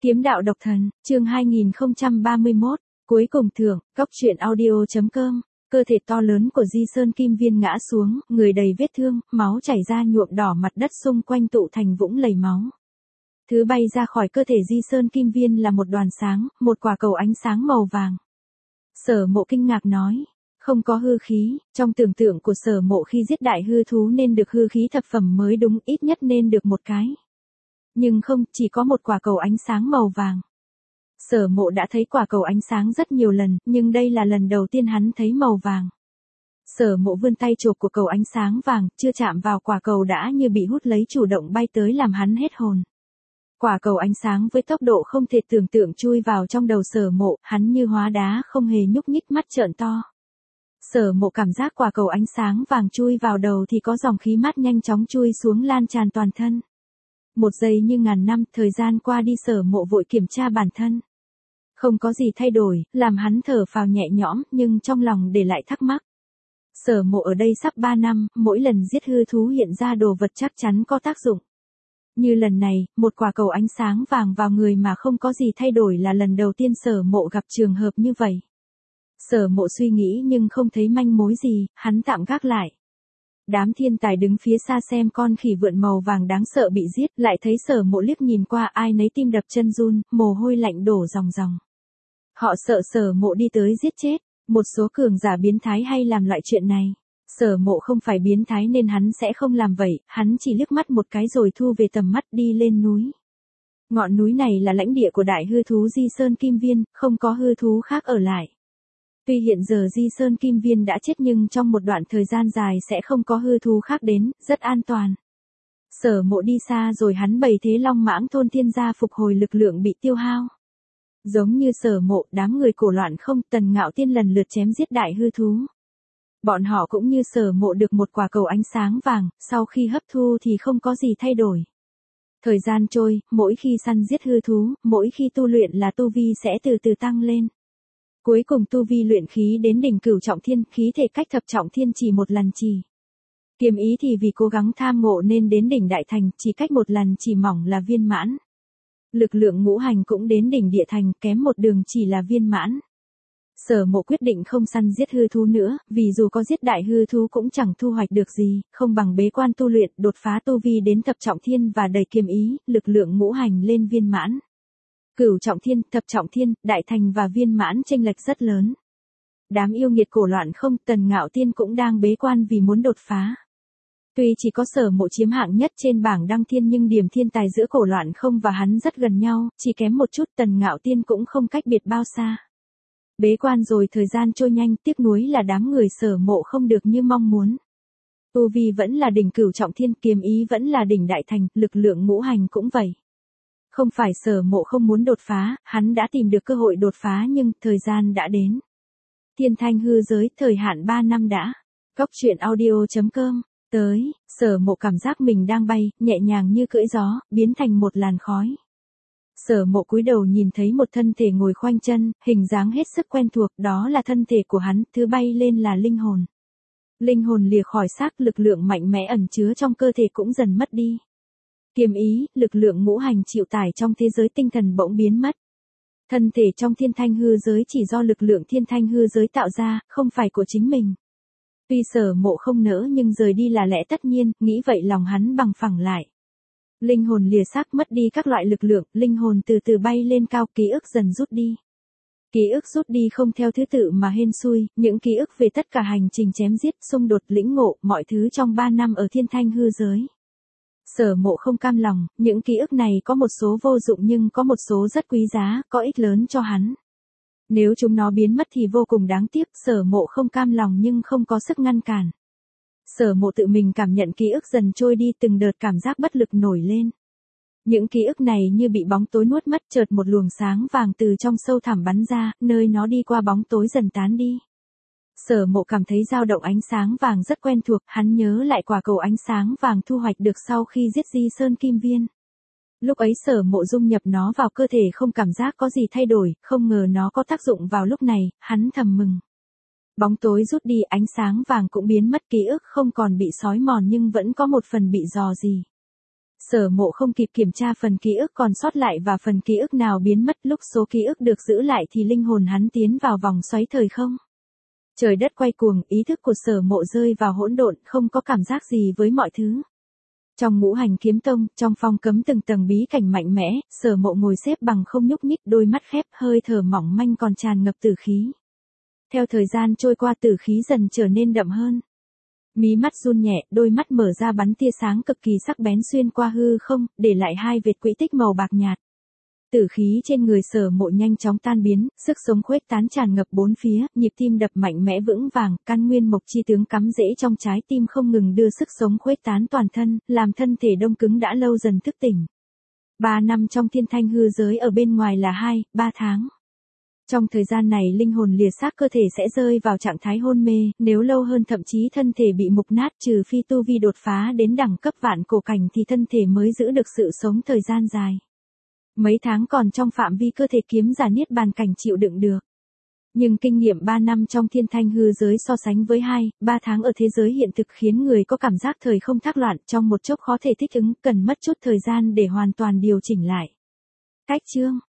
Kiếm đạo độc thần, chương 2031, cuối cùng thưởng, góc truyện audio.com. Cơ thể to lớn của Di Sơn Kim Viên ngã xuống, người đầy vết thương, máu chảy ra nhuộm đỏ mặt đất xung quanh tụ thành vũng lầy máu. Thứ bay ra khỏi cơ thể Di Sơn Kim Viên là một đoàn sáng, một quả cầu ánh sáng màu vàng. Sở Mộ kinh ngạc nói, không có hư khí, trong tưởng tượng của Sở Mộ khi giết đại hư thú nên được hư khí thập phẩm mới đúng, ít nhất nên được một cái. Nhưng không, chỉ có một quả cầu ánh sáng màu vàng. Sở Mộ đã thấy quả cầu ánh sáng rất nhiều lần, nhưng đây là lần đầu tiên hắn thấy màu vàng. Sở Mộ vươn tay chộp của cầu ánh sáng vàng, chưa chạm vào quả cầu đã như bị hút lấy chủ động bay tới làm hắn hết hồn. Quả cầu ánh sáng với tốc độ không thể tưởng tượng chui vào trong đầu Sở Mộ, hắn như hóa đá không hề nhúc nhích, mắt trợn to. Sở Mộ cảm giác quả cầu ánh sáng vàng chui vào đầu thì có dòng khí mát nhanh chóng chui xuống lan tràn toàn thân. Một giây như ngàn năm, thời gian qua đi. Sở Mộ vội kiểm tra bản thân. Không có gì thay đổi, làm hắn thở phào nhẹ nhõm, nhưng trong lòng để lại thắc mắc. Sở Mộ ở đây sắp 3 năm, mỗi lần giết hư thú hiện ra đồ vật chắc chắn có tác dụng. Như lần này, một quả cầu ánh sáng vàng vào người mà không có gì thay đổi là lần đầu tiên Sở Mộ gặp trường hợp như vậy. Sở Mộ suy nghĩ nhưng không thấy manh mối gì, hắn tạm gác lại. Đám thiên tài đứng phía xa xem con khỉ vượn màu vàng đáng sợ bị giết, lại thấy Sở Mộ liếc nhìn qua, ai nấy tim đập chân run, mồ hôi lạnh đổ ròng ròng. Họ sợ Sở Mộ đi tới giết chết. Một số cường giả biến thái hay làm loại chuyện này. Sở Mộ không phải biến thái nên hắn sẽ không làm vậy, hắn chỉ liếc mắt một cái rồi thu về tầm mắt đi lên núi. Ngọn núi này là lãnh địa của đại hư thú Di Sơn Kim Viên, không có hư thú khác ở lại. Tuy hiện giờ Di Sơn Kim Viên đã chết nhưng trong một đoạn thời gian dài sẽ không có hư thú khác đến, rất an toàn. Sở Mộ đi xa rồi hắn bày thế long mãng thôn thiên gia phục hồi lực lượng bị tiêu hao. Giống như Sở Mộ, đám người cổ loạn không, Tần Ngạo Tiên lần lượt chém giết đại hư thú. Bọn họ cũng như Sở Mộ được một quả cầu ánh sáng vàng, sau khi hấp thu thì không có gì thay đổi. Thời gian trôi, mỗi khi săn giết hư thú, mỗi khi tu luyện là tu vi sẽ từ từ tăng lên. Cuối cùng tu vi luyện khí đến đỉnh cửu trọng thiên, khí thể cách thập trọng thiên chỉ một lần trì. Kiếm ý thì vì cố gắng tham ngộ nên đến đỉnh đại thành, chỉ cách một lần chỉ mỏng là viên mãn. Lực lượng ngũ hành cũng đến đỉnh địa thành, kém một đường chỉ là viên mãn. Sở Mộ quyết định không săn giết hư thú nữa, vì dù có giết đại hư thú cũng chẳng thu hoạch được gì, không bằng bế quan tu luyện, đột phá tu vi đến thập trọng thiên và đầy kiếm ý, lực lượng ngũ hành lên viên mãn. Cửu trọng thiên, thập trọng thiên, đại thành và viên mãn chênh lệch rất lớn. Đám yêu nghiệt cổ loạn không, Tần Ngạo Tiên cũng đang bế quan vì muốn đột phá. Tuy chỉ có Sở Mộ chiếm hạng nhất trên bảng đăng thiên nhưng điểm thiên tài giữa cổ loạn không và hắn rất gần nhau, chỉ kém một chút, Tần Ngạo Tiên cũng không cách biệt bao xa. Bế quan rồi thời gian trôi nhanh, tiếc nuối là đám người Sở Mộ không được như mong muốn. Tu vi vẫn là đỉnh cửu trọng thiên, kiếm ý vẫn là đỉnh đại thành, lực lượng ngũ hành cũng vậy. Không phải Sở Mộ không muốn đột phá, hắn đã tìm được cơ hội đột phá nhưng thời gian đã đến. Thiên thanh hư giới, thời hạn 3 năm đã. Góc truyện audio.com. Tới, Sở Mộ cảm giác mình đang bay, nhẹ nhàng như cưỡi gió, biến thành một làn khói. Sở Mộ cúi đầu nhìn thấy một thân thể ngồi khoanh chân, hình dáng hết sức quen thuộc, đó là thân thể của hắn, thứ bay lên là linh hồn. Linh hồn lìa khỏi xác, lực lượng mạnh mẽ ẩn chứa trong cơ thể cũng dần mất đi. Kiếm ý, lực lượng ngũ hành chịu tải trong thế giới tinh thần bỗng biến mất. Thân thể trong thiên thanh hư giới chỉ do lực lượng thiên thanh hư giới tạo ra, không phải của chính mình. Tuy Sở Mộ không nỡ nhưng rời đi là lẽ tất nhiên, nghĩ vậy lòng hắn bằng phẳng lại. Linh hồn lìa xác, mất đi các loại lực lượng, linh hồn từ từ bay lên cao, ký ức dần rút đi. Ký ức rút đi không theo thứ tự mà hên xui, những ký ức về tất cả hành trình chém giết, xung đột, lĩnh ngộ, mọi thứ trong 3 năm ở thiên thanh hư giới. Sở Mộ không cam lòng, những ký ức này có một số vô dụng nhưng có một số rất quý giá, có ích lớn cho hắn. Nếu chúng nó biến mất thì vô cùng đáng tiếc, Sở Mộ không cam lòng nhưng không có sức ngăn cản. Sở Mộ tự mình cảm nhận ký ức dần trôi đi, từng đợt cảm giác bất lực nổi lên. Những ký ức này như bị bóng tối nuốt mất, chợt một luồng sáng vàng từ trong sâu thẳm bắn ra, nơi nó đi qua bóng tối dần tán đi. Sở Mộ cảm thấy dao động ánh sáng vàng rất quen thuộc, hắn nhớ lại quả cầu ánh sáng vàng thu hoạch được sau khi giết Di Sơn Kim Viên. Lúc ấy Sở Mộ dung nhập nó vào cơ thể không cảm giác có gì thay đổi, không ngờ nó có tác dụng vào lúc này, hắn thầm mừng. Bóng tối rút đi, ánh sáng vàng cũng biến mất, ký ức không còn bị xói mòn nhưng vẫn có một phần bị rò rỉ. Sở Mộ không kịp kiểm tra phần ký ức còn sót lại và phần ký ức nào biến mất, lúc số ký ức được giữ lại thì linh hồn hắn tiến vào vòng xoáy thời không. Trời đất quay cuồng, ý thức của Sở Mộ rơi vào hỗn độn, không có cảm giác gì với mọi thứ. Trong Ngũ Hành Kiếm Tông, trong phong cấm từng tầng bí cảnh mạnh mẽ, Sở Mộ ngồi xếp bằng không nhúc nhích, đôi mắt khép, hơi thở mỏng manh còn tràn ngập tử khí. Theo thời gian trôi qua, tử khí dần trở nên đậm hơn. Mí mắt run nhẹ, đôi mắt mở ra bắn tia sáng cực kỳ sắc bén xuyên qua hư không, để lại hai vệt quỹ tích màu bạc nhạt. Tử khí trên người Sở Mộ nhanh chóng tan biến, sức sống khuếch tán tràn ngập bốn phía, nhịp tim đập mạnh mẽ vững vàng, căn nguyên mộc chi tướng cắm rễ trong trái tim không ngừng đưa sức sống khuếch tán toàn thân, làm thân thể đông cứng đã lâu dần thức tỉnh. 3 năm trong thiên thanh hư giới ở bên ngoài là 2-3 tháng. Trong thời gian này linh hồn lìa xác cơ thể sẽ rơi vào trạng thái hôn mê, nếu lâu hơn thậm chí thân thể bị mục nát, trừ phi tu vi đột phá đến đẳng cấp vạn cổ cảnh thì thân thể mới giữ được sự sống thời gian dài. Mấy tháng còn trong phạm vi cơ thể kiếm giả niết bàn cảnh chịu đựng được. Nhưng kinh nghiệm 3 năm trong thiên thanh hư giới so sánh với 2-3 tháng ở thế giới hiện thực khiến người có cảm giác thời không thác loạn, trong một chốc khó thể thích ứng, cần mất chút thời gian để hoàn toàn điều chỉnh lại. Cách chương